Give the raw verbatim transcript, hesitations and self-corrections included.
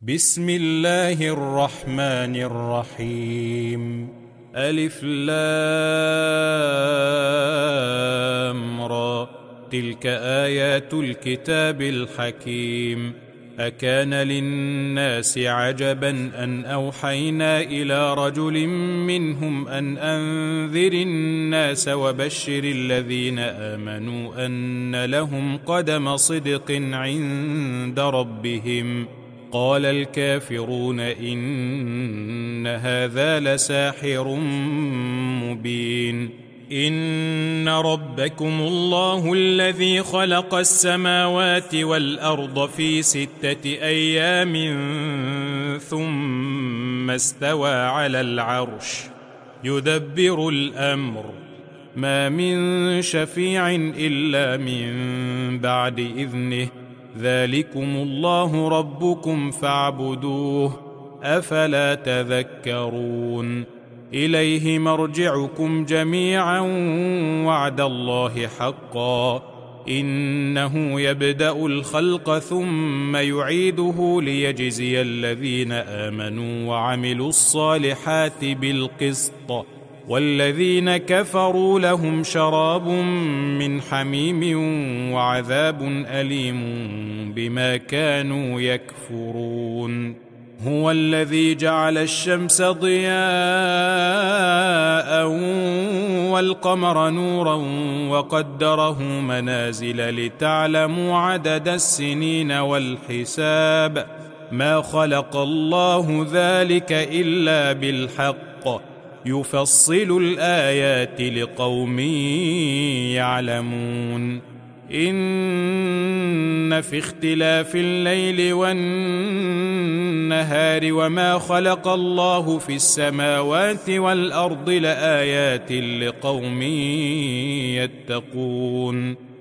بسم الله الرحمن الرحيم. ألف لام را، تلك آيات الكتاب الحكيم. أكان للناس عجبا أن أوحينا إلى رجل منهم أن أنذر الناس وبشر الذين آمنوا أن لهم قدم صدق عند ربهم. قال الكافرون إن هذا لساحر مبين. إن ربكم الله الذي خلق السماوات والأرض في ستة أيام ثم استوى على العرش يدبر الأمر، ما من شفيع إلا من بعد إذنه، ذلكم الله ربكم فاعبدوه، أفلا تذكرون. إليه مرجعكم جميعا وعد الله حقا، إنه يبدأ الخلق ثم يعيده ليجزي الذين آمنوا وعملوا الصالحات بالقسط، والذين كفروا لهم شراب من حميم وعذاب أليم بما كانوا يكفرون. هو الذي جعل الشمس ضياء والقمر نورا وقدره منازل لتعلموا عدد السنين والحساب، ما خلق الله ذلك إلا بالحق، يفصل الآيات لقوم يعلمون. إن في اختلاف الليل والنهار وما خلق الله في السماوات والأرض لآيات لقوم يتقون.